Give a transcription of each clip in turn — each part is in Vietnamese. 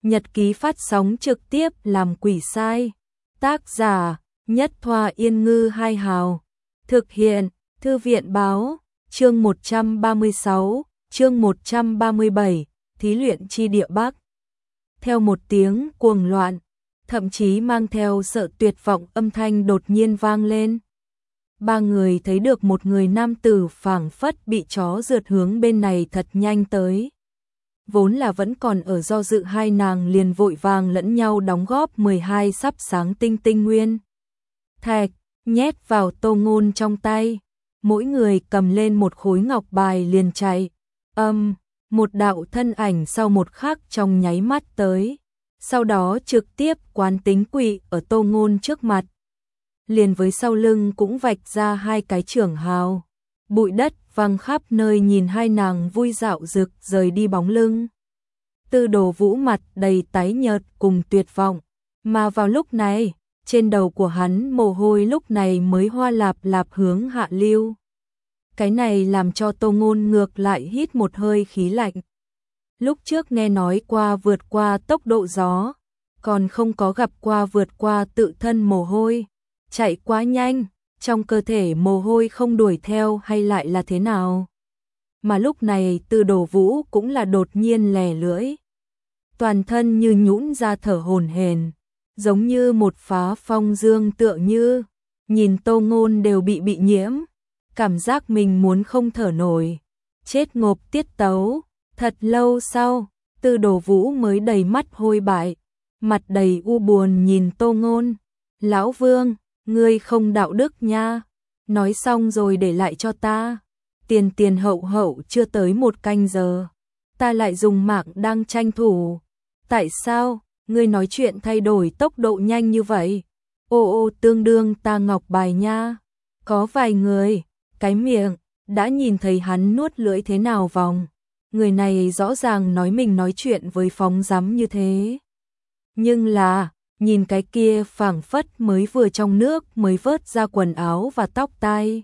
Nhật ký phát sóng trực tiếp làm quỷ sai. Tác giả Nhất Thoa Yên Ngư Hai Hào. Thực hiện Thư viện Báo. Chương 136, chương 137, Thí luyện chi địa Bắc. Theo một tiếng cuồng loạn, thậm chí mang theo sợ tuyệt vọng, âm thanh đột nhiên vang lên. Ba người thấy được một người nam tử phảng phất bị chó rượt hướng bên này thật nhanh tới. Vốn là vẫn còn ở do dự, hai nàng liền vội vàng lẫn nhau đóng góp 12 sắp sáng tinh tinh nguyên thạch, nhét vào Tô Ngôn trong tay. Mỗi người cầm lên một khối ngọc bài liền chạy. Một đạo thân ảnh sau một khắc trong nháy mắt tới. Sau đó trực tiếp quán tính quỵ ở Tô Ngôn trước mặt. Liền với sau lưng cũng vạch ra hai cái trưởng hào. Bụi đất văng khắp nơi, nhìn hai nàng vui dạo dực rời đi bóng lưng. Tư Đồ Vũ mặt đầy tái nhợt cùng tuyệt vọng. Mà vào lúc này, trên đầu của hắn mồ hôi lúc này mới hoa lạp lạp hướng hạ lưu. Cái này làm cho Tô Ngôn ngược lại hít một hơi khí lạnh. Lúc trước nghe nói qua vượt qua tốc độ gió, còn không có gặp qua vượt qua tự thân mồ hôi. Chạy quá nhanh, trong cơ thể mồ hôi không đuổi theo hay lại là thế nào? Mà lúc này Tư Đồ Vũ cũng là đột nhiên lè lưỡi. Toàn thân như nhũn ra thở hổn hển, giống như một phá phong dương, tựa như nhìn Tô Ngôn đều bị nhiễm, cảm giác mình muốn không thở nổi, chết ngộp tiết tấu. Thật lâu sau, Tư Đồ Vũ mới đầy mắt hôi bại, mặt đầy u buồn nhìn Tô Ngôn. Lão Vương, ngươi không đạo đức nha. Nói xong rồi để lại cho ta. Tiền hậu chưa tới 1 canh giờ. Ta lại dùng mạng đang tranh thủ. Tại sao, ngươi nói chuyện thay đổi tốc độ nhanh như vậy? Ô tương đương ta ngọc bài nha. Có vài người, cái miệng, đã nhìn thấy hắn nuốt lưỡi thế nào vòng. Người này rõ ràng nói mình nói chuyện với phóng dắm như thế. Nhưng là, nhìn cái kia phảng phất mới vừa trong nước mới vớt ra quần áo và tóc tai.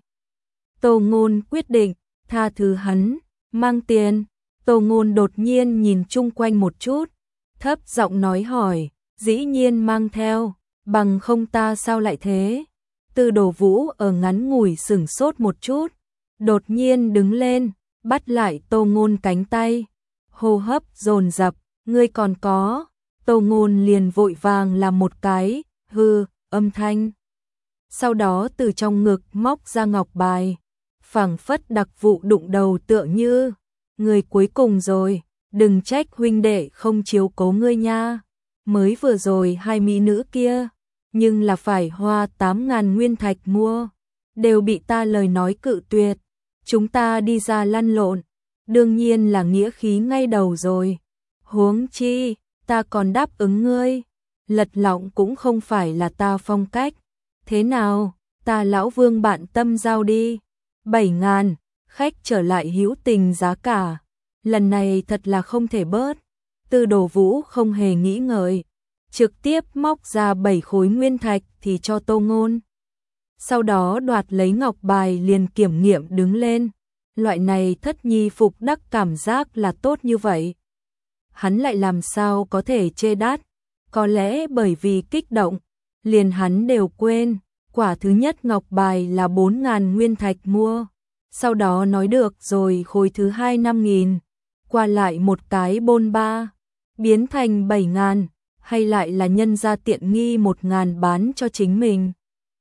Tô Ngôn quyết định, tha thứ hắn, mang tiền. Tô Ngôn đột nhiên nhìn chung quanh một chút, thấp giọng nói hỏi, dĩ nhiên mang theo, bằng không ta sao lại thế? Tư Đồ Vũ ở ngắn ngủi sửng sốt một chút, đột nhiên đứng lên, bắt lại Tô Ngôn cánh tay, hô hấp dồn dập, ngươi còn có. Tô Ngôn liền vội vàng làm một cái hư âm thanh. Sau đó từ trong ngực móc ra ngọc bài, phảng phất đặc vụ đụng đầu, tựa như người cuối cùng rồi, đừng trách huynh đệ không chiếu cố ngươi nha. Mới vừa rồi hai mỹ nữ kia, nhưng là phải hoa 8.000 nguyên thạch mua, đều bị ta lời nói cự tuyệt. Chúng ta đi ra lăn lộn, đương nhiên là nghĩa khí ngay đầu rồi. Huống chi, ta còn đáp ứng ngươi, lật lọng cũng không phải là ta phong cách. Thế nào, ta Lão Vương bạn tâm giao đi. 7.000, khách trở lại hữu tình giá cả. Lần này thật là không thể bớt. Tư Đồ Vũ không hề nghĩ ngợi, trực tiếp móc ra 7 khối nguyên thạch thì cho Tô Ngôn. Sau đó đoạt lấy ngọc bài liền kiểm nghiệm đứng lên. Loại này thất nhi phục đắc cảm giác là tốt như vậy. Hắn lại làm sao có thể chê đắt? Có lẽ bởi vì kích động, liền hắn đều quên, quả thứ nhất ngọc bài là 4.000 nguyên thạch mua. Sau đó nói được rồi khối thứ hai 5.000, qua lại một cái bôn ba, biến thành 7.000, hay lại là nhân ra tiện nghi 1.000 bán cho chính mình.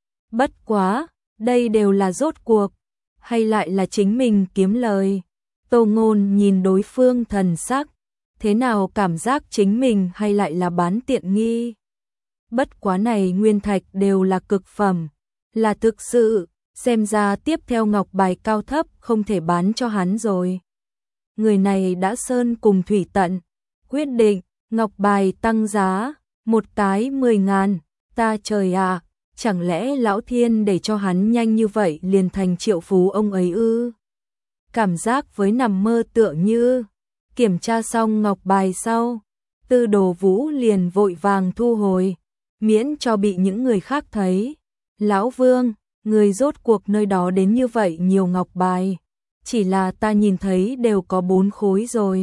Bất quá, đây đều là rốt cuộc, hay lại là chính mình kiếm lời. Tô Ngôn nhìn đối phương thần sắc, thế nào cảm giác chính mình hay lại là bán tiện nghi. Bất quá này nguyên thạch đều là cực phẩm, là thực sự, xem ra tiếp theo ngọc bài cao thấp không thể bán cho hắn rồi. Người này đã sơn cùng thủy tận, quyết định, ngọc bài tăng giá, một cái 10.000, ta trời ạ, chẳng lẽ Lão Thiên để cho hắn nhanh như vậy liền thành triệu phú ông ấy ư? Cảm giác với nằm mơ tựa như. Kiểm tra xong ngọc bài sau, Tư Đồ Vũ liền vội vàng thu hồi, miễn cho bị những người khác thấy. Lão Vương, người rốt cuộc nơi đó đến như vậy nhiều ngọc bài, chỉ là ta nhìn thấy đều có 4 khối rồi.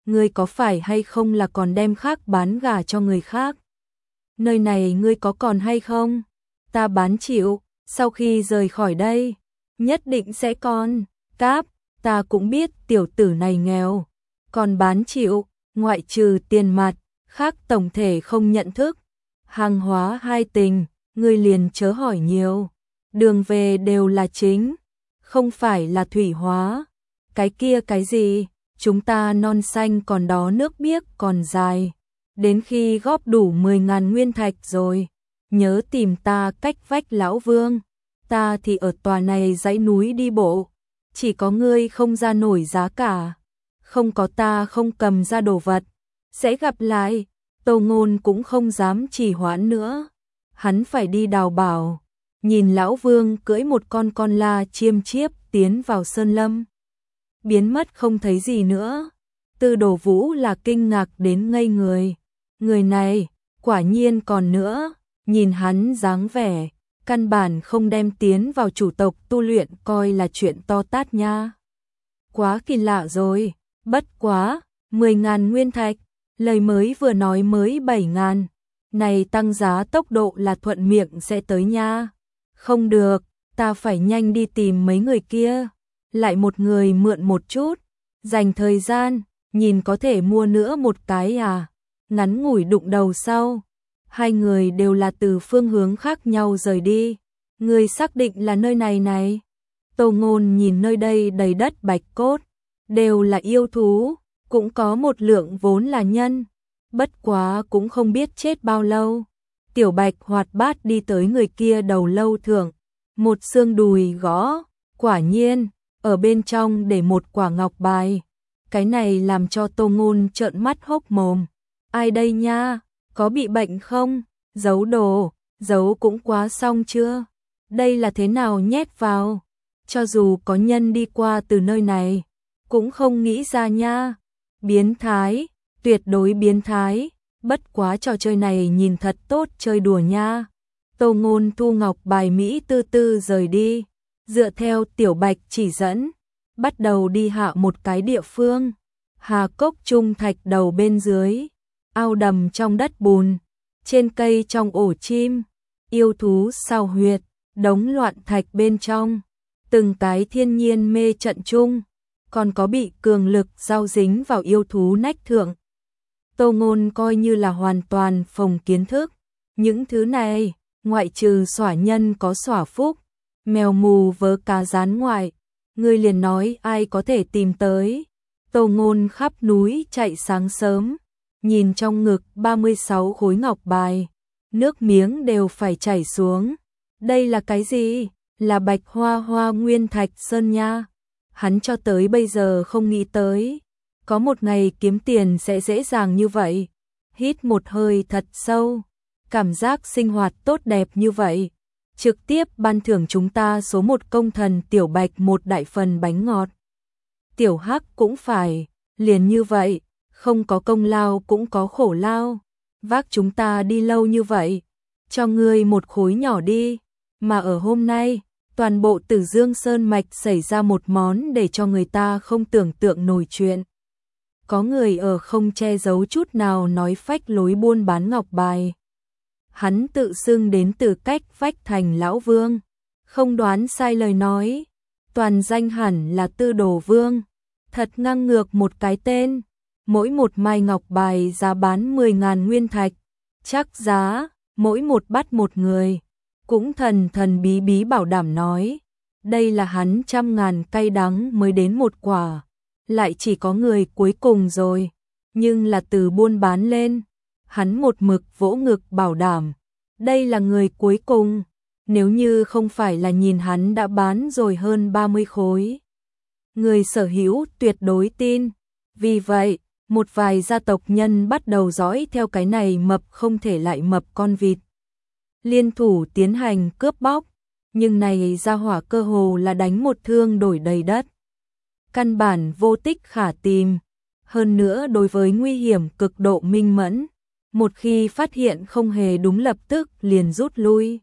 ngươi có phải hay không là còn đem khác bán gà cho người khác? Nơi này ngươi có còn hay không? Ta bán chịu, sau khi rời khỏi đây, nhất định sẽ còn. Cáp, ta cũng biết tiểu tử này nghèo, còn bán chịu, ngoại trừ tiền mặt, khác tổng thể không nhận thức. Hàng hóa hai tình, ngươi liền chớ hỏi nhiều. Đường về đều là chính, không phải là thủy hóa. Cái kia cái gì, chúng ta non xanh còn đó nước biếc còn dài. Đến khi góp đủ 10.000 nguyên thạch rồi, nhớ tìm ta cách vách lão Vương. Ta thì ở tòa này dãy núi đi bộ, chỉ có ngươi không ra nổi giá cả. Không có ta không cầm ra đồ vật, sẽ gặp lại. Tô Ngôn cũng không dám trì hoãn nữa. Hắn phải đi đào bảo. Nhìn lão Vương cưỡi một con la chiêm chiếp tiến vào sơn lâm. Biến mất không thấy gì nữa. Tư Đồ Vũ là kinh ngạc đến ngây người. Người này, quả nhiên còn nữa. Nhìn hắn dáng vẻ, căn bản không đem tiến vào chủ tộc tu luyện coi là chuyện to tát nha. Quá kỳ lạ rồi, bất quá, 10.000 nguyên thạch, lời mới vừa nói mới 7.000. Này tăng giá tốc độ là thuận miệng sẽ tới nha. Không được, ta phải nhanh đi tìm mấy người kia. Lại một người mượn một chút, dành thời gian, nhìn có thể mua nữa một cái à. Ngắn ngủi đụng đầu sau. Hai người đều là từ phương hướng khác nhau rời đi. Người xác định là nơi này này. Tô Ngôn nhìn nơi đây đầy đất bạch cốt. Đều là yêu thú, cũng có một lượng vốn là nhân. Bất quá cũng không biết chết bao lâu. Tiểu Bạch hoạt bát đi tới người kia đầu lâu thượng. Một xương đùi gõ, quả nhiên, ở bên trong để một quả ngọc bài. Cái này làm cho Tô Ngôn trợn mắt hốc mồm. Ai đây nha, có bị bệnh không? Giấu đồ, giấu cũng quá xong chưa? Đây là thế nào nhét vào? Cho dù có nhân đi qua từ nơi này, cũng không nghĩ ra nha. Biến thái, tuyệt đối biến thái. Bất quá trò chơi này nhìn thật tốt chơi đùa nha. Tô Ngôn thu ngọc bài Mỹ tư tư rời đi. Dựa theo Tiểu Bạch chỉ dẫn, bắt đầu đi hạ một cái địa phương. Hà cốc trung thạch đầu bên dưới, ao đầm trong đất bùn, trên cây trong ổ chim, yêu thú sao huyệt, đống loạn thạch bên trong, từng cái thiên nhiên mê trận chung, còn có bị cường lực giao dính vào yêu thú nách thượng. Tô Ngôn coi như là hoàn toàn phồng kiến thức. Những thứ này, ngoại trừ xỏa nhân có xỏa phúc, mèo mù vớ cá rán ngoại, người liền nói ai có thể tìm tới. Tô Ngôn khắp núi chạy sáng sớm, nhìn trong ngực 36 khối ngọc bài, nước miếng đều phải chảy xuống. Đây là cái gì? Là Bạch Hoa Hoa Nguyên Thạch Sơn nha. Hắn cho tới bây giờ không nghĩ tới, có một ngày kiếm tiền sẽ dễ dàng như vậy. Hít một hơi thật sâu, cảm giác sinh hoạt tốt đẹp như vậy. Trực tiếp ban thưởng chúng ta số 1 công thần Tiểu Bạch một đại phần bánh ngọt. Tiểu Hắc cũng phải, liền như vậy, không có công lao cũng có khổ lao. Vác chúng ta đi lâu như vậy, cho ngươi một khối nhỏ đi. Mà ở hôm nay, toàn bộ Tử Dương Sơn Mạch xảy ra một món để cho người ta không tưởng tượng nổi chuyện. Có người ở không che giấu chút nào nói phách lối buôn bán ngọc bài. Hắn tự xưng đến từ cách vách thành Lão Vương. Không đoán sai lời nói, toàn danh hẳn là Tư Đồ Vương. Thật ngang ngược một cái tên. Mỗi một mai ngọc bài giá bán 10.000 nguyên thạch. Chắc giá, mỗi một bắt một người. Cũng thần thần bí bí bảo đảm nói. Đây là hắn 100.000 cay đắng mới đến một quả. Lại chỉ có người cuối cùng rồi. Nhưng là từ buôn bán lên. Hắn một mực vỗ ngực bảo đảm. Đây là người cuối cùng. Nếu như không phải là nhìn hắn đã bán rồi hơn 30 khối. Người sở hữu tuyệt đối tin. Vì vậy, một vài gia tộc nhân bắt đầu dõi theo cái này mập không thể lại mập con vịt. Liên thủ tiến hành cướp bóc. Nhưng này gia hỏa cơ hồ là đánh một thương đổi đầy đất. Căn bản vô tích khả tìm. Hơn nữa đối với nguy hiểm cực độ minh mẫn. Một khi phát hiện không hề đúng lập tức liền rút lui.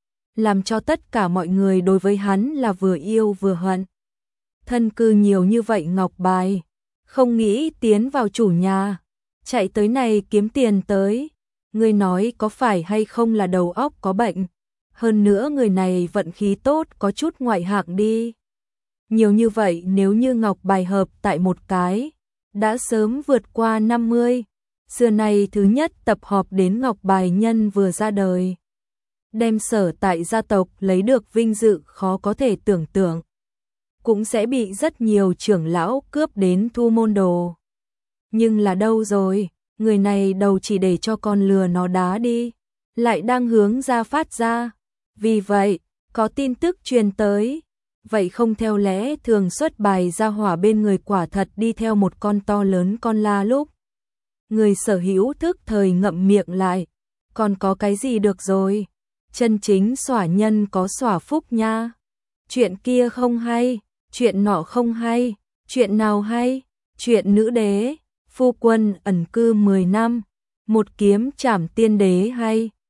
Làm cho tất cả mọi người đối với hắn là vừa yêu vừa hận. Thân cư nhiều như vậy ngọc bài. không nghĩ tiến vào chủ nhà, chạy tới này kiếm tiền tới. Ngươi nói có phải hay không là đầu óc có bệnh? Hơn nữa người này vận khí tốt, có chút ngoại hạng đi. Nhiều như vậy nếu như ngọc bài hợp tại một cái, đã sớm vượt qua 50. Xưa nay thứ nhất tập họp đến ngọc bài nhân vừa ra đời. Đem sở tại gia tộc lấy được vinh dự khó có thể tưởng tượng. Cũng sẽ bị rất nhiều trưởng lão cướp đến thu môn đồ. Nhưng là đâu rồi, người này đầu chỉ để cho con lừa nó đá đi, lại đang hướng ra phát ra. Vì vậy, có tin tức truyền tới, vậy không theo lẽ thường xuất bài ra hỏa bên người quả thật đi theo một con to lớn con la lúc. Người sở hữu thức thời ngậm miệng lại, còn có cái gì được rồi, chân chính xỏa nhân có xỏa phúc nha. Chuyện kia không hay, chuyện nọ không hay, chuyện nào hay, chuyện nữ đế, phu quân ẩn cư 10 năm, một kiếm trảm tiên đế hay.